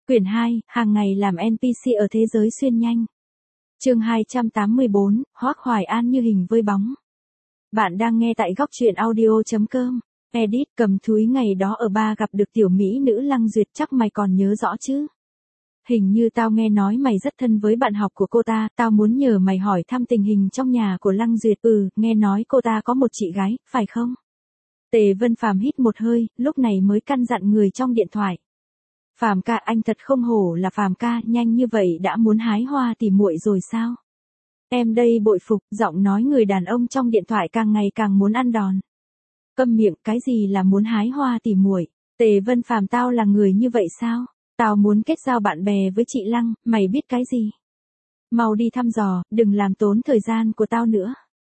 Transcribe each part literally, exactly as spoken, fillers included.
Quyển hai, hàng ngày làm en pê xê ở thế giới xuyên nhanh. Chương hai trăm tám mươi bốn, Hoắc Hoài An như hình với bóng. Bạn đang nghe tại góc truyện audio chấm com. Edit cầm thúi ngày đó ở ba gặp được tiểu mỹ nữ Lăng Duyệt, chắc mày còn nhớ rõ chứ? Hình như tao nghe nói mày rất thân với bạn học của cô ta, tao muốn nhờ mày hỏi thăm tình hình trong nhà của Lăng Duyệt. Ừ, nghe nói cô ta có một chị gái, phải không? Tề Vân Phàm hít một hơi, lúc này mới căn dặn người trong điện thoại. Phàm ca, anh thật không hổ là Phàm ca, nhanh như vậy đã muốn hái hoa tỉ muội rồi sao? Em đây bội phục, giọng nói người đàn ông trong điện thoại càng ngày càng muốn ăn đòn. Câm miệng, cái gì là muốn hái hoa tỉ muội? Tề Vân Phàm, tao là người như vậy sao? Tao muốn kết giao bạn bè với chị Lăng, mày biết cái gì? Mau đi thăm dò, đừng làm tốn thời gian của tao nữa.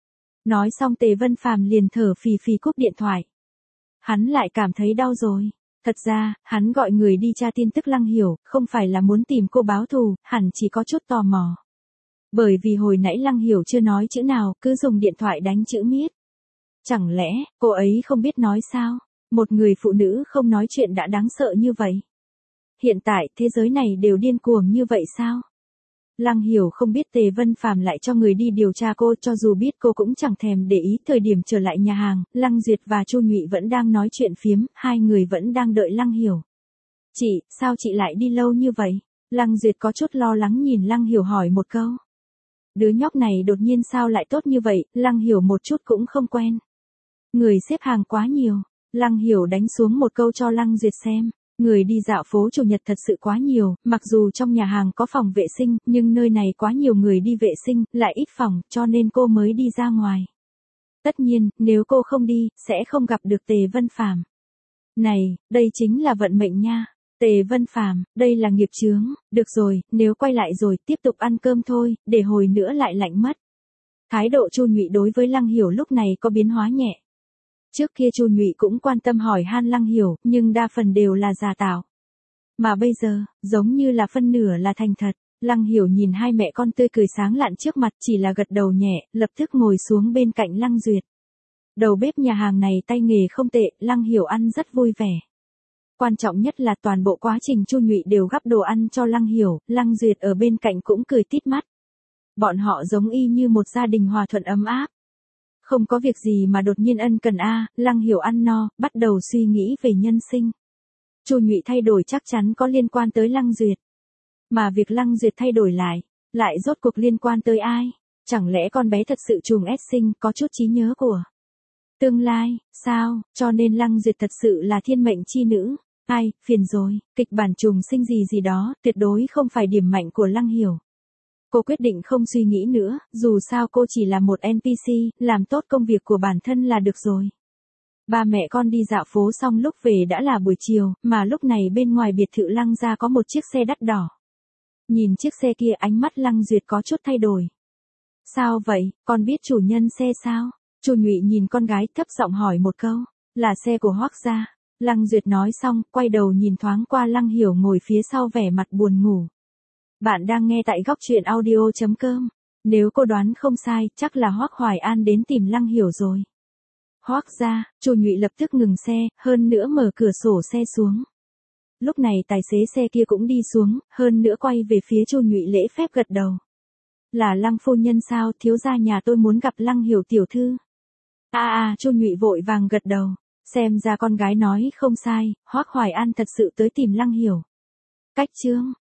Nói xong Tề Vân Phàm liền thở phì phì cúp điện thoại. Hắn lại cảm thấy đau rồi. Thật ra, hắn gọi người đi tra tin tức Lăng Hiểu, không phải là muốn tìm cô báo thù, hẳn chỉ có chút tò mò. Bởi vì hồi nãy Lăng Hiểu chưa nói chữ nào, cứ dùng điện thoại đánh chữ miết. Chẳng lẽ, cô ấy không biết nói sao? Một người phụ nữ không nói chuyện đã đáng sợ như vậy. Hiện tại, thế giới này đều điên cuồng như vậy sao? Lăng Hiểu không biết Tề Vân Phàm lại cho người đi điều tra cô, cho dù biết cô cũng chẳng thèm để ý. Thời điểm trở lại nhà hàng, Lăng Duyệt và Chu Nhụy vẫn đang nói chuyện phiếm, hai người vẫn đang đợi Lăng Hiểu. Chị, sao chị lại đi lâu như vậy? Lăng Duyệt có chút lo lắng nhìn Lăng Hiểu hỏi một câu. Đứa nhóc này đột nhiên sao lại tốt như vậy, Lăng Hiểu một chút cũng không quen. Người xếp hàng quá nhiều, Lăng Hiểu đánh xuống một câu cho Lăng Duyệt xem. Người đi dạo phố Chủ nhật thật sự quá nhiều, mặc dù trong nhà hàng có phòng vệ sinh, nhưng nơi này quá nhiều người đi vệ sinh, lại ít phòng, cho nên cô mới đi ra ngoài. Tất nhiên, nếu cô không đi, sẽ không gặp được Tề Vân Phàm. Này, đây chính là vận mệnh nha. Tề Vân Phàm, đây là nghiệp chướng, được rồi, nếu quay lại rồi, tiếp tục ăn cơm thôi, để hồi nữa lại lạnh mất. Thái độ Chu Nhụy đối với Lăng Hiểu lúc này có biến hóa nhẹ. Trước kia Chu Nhụy cũng quan tâm hỏi han Lăng Hiểu, nhưng đa phần đều là giả tạo. Mà bây giờ, giống như là phân nửa là thành thật. Lăng Hiểu nhìn hai mẹ con tươi cười sáng lạn trước mặt, chỉ là gật đầu nhẹ, lập tức ngồi xuống bên cạnh Lăng Duyệt. Đầu bếp nhà hàng này tay nghề không tệ, Lăng Hiểu ăn rất vui vẻ. Quan trọng nhất là toàn bộ quá trình Chu Nhụy đều gắp đồ ăn cho Lăng Hiểu, Lăng Duyệt ở bên cạnh cũng cười tít mắt. Bọn họ giống y như một gia đình hòa thuận ấm áp. Không có việc gì mà đột nhiên ân cần a. Lăng Hiểu ăn no, bắt đầu suy nghĩ về nhân sinh. Chu Nhụy thay đổi chắc chắn có liên quan tới Lăng Duyệt. Mà việc Lăng Duyệt thay đổi lại, lại rốt cuộc liên quan tới ai? Chẳng lẽ con bé thật sự trùng ép sinh, có chút trí nhớ của tương lai, sao? Cho nên Lăng Duyệt thật sự là thiên mệnh chi nữ. Ai, phiền rồi, kịch bản trùng sinh gì gì đó, tuyệt đối không phải điểm mạnh của Lăng Hiểu. Cô quyết định không suy nghĩ nữa, dù sao cô chỉ là một en pê xê, làm tốt công việc của bản thân là được rồi. Ba mẹ con đi dạo phố xong lúc về đã là buổi chiều, mà lúc này bên ngoài biệt thự Lăng gia có một chiếc xe đắt đỏ. Nhìn chiếc xe kia ánh mắt Lăng Duyệt có chút thay đổi. Sao vậy, con biết chủ nhân xe sao? Chu Nhụy nhìn con gái thấp giọng hỏi một câu. Là xe của Hoắc gia. Lăng Duyệt nói xong, quay đầu nhìn thoáng qua Lăng Hiểu ngồi phía sau vẻ mặt buồn ngủ. Bạn đang nghe tại góc truyện audio chấm com. Nếu cô đoán không sai, chắc là Hoắc Hoài An đến tìm Lăng Hiểu rồi. Hoắc gia, Chu Nhụy lập tức ngừng xe, hơn nữa mở cửa sổ xe xuống. Lúc này tài xế xe kia cũng đi xuống, hơn nữa quay về phía Chu Nhụy lễ phép gật đầu. Là Lăng phu nhân sao, thiếu gia nhà tôi muốn gặp Lăng Hiểu tiểu thư. À à, Chu Nhụy vội vàng gật đầu. Xem ra con gái nói không sai, Hoắc Hoài An thật sự tới tìm Lăng Hiểu. Cách chương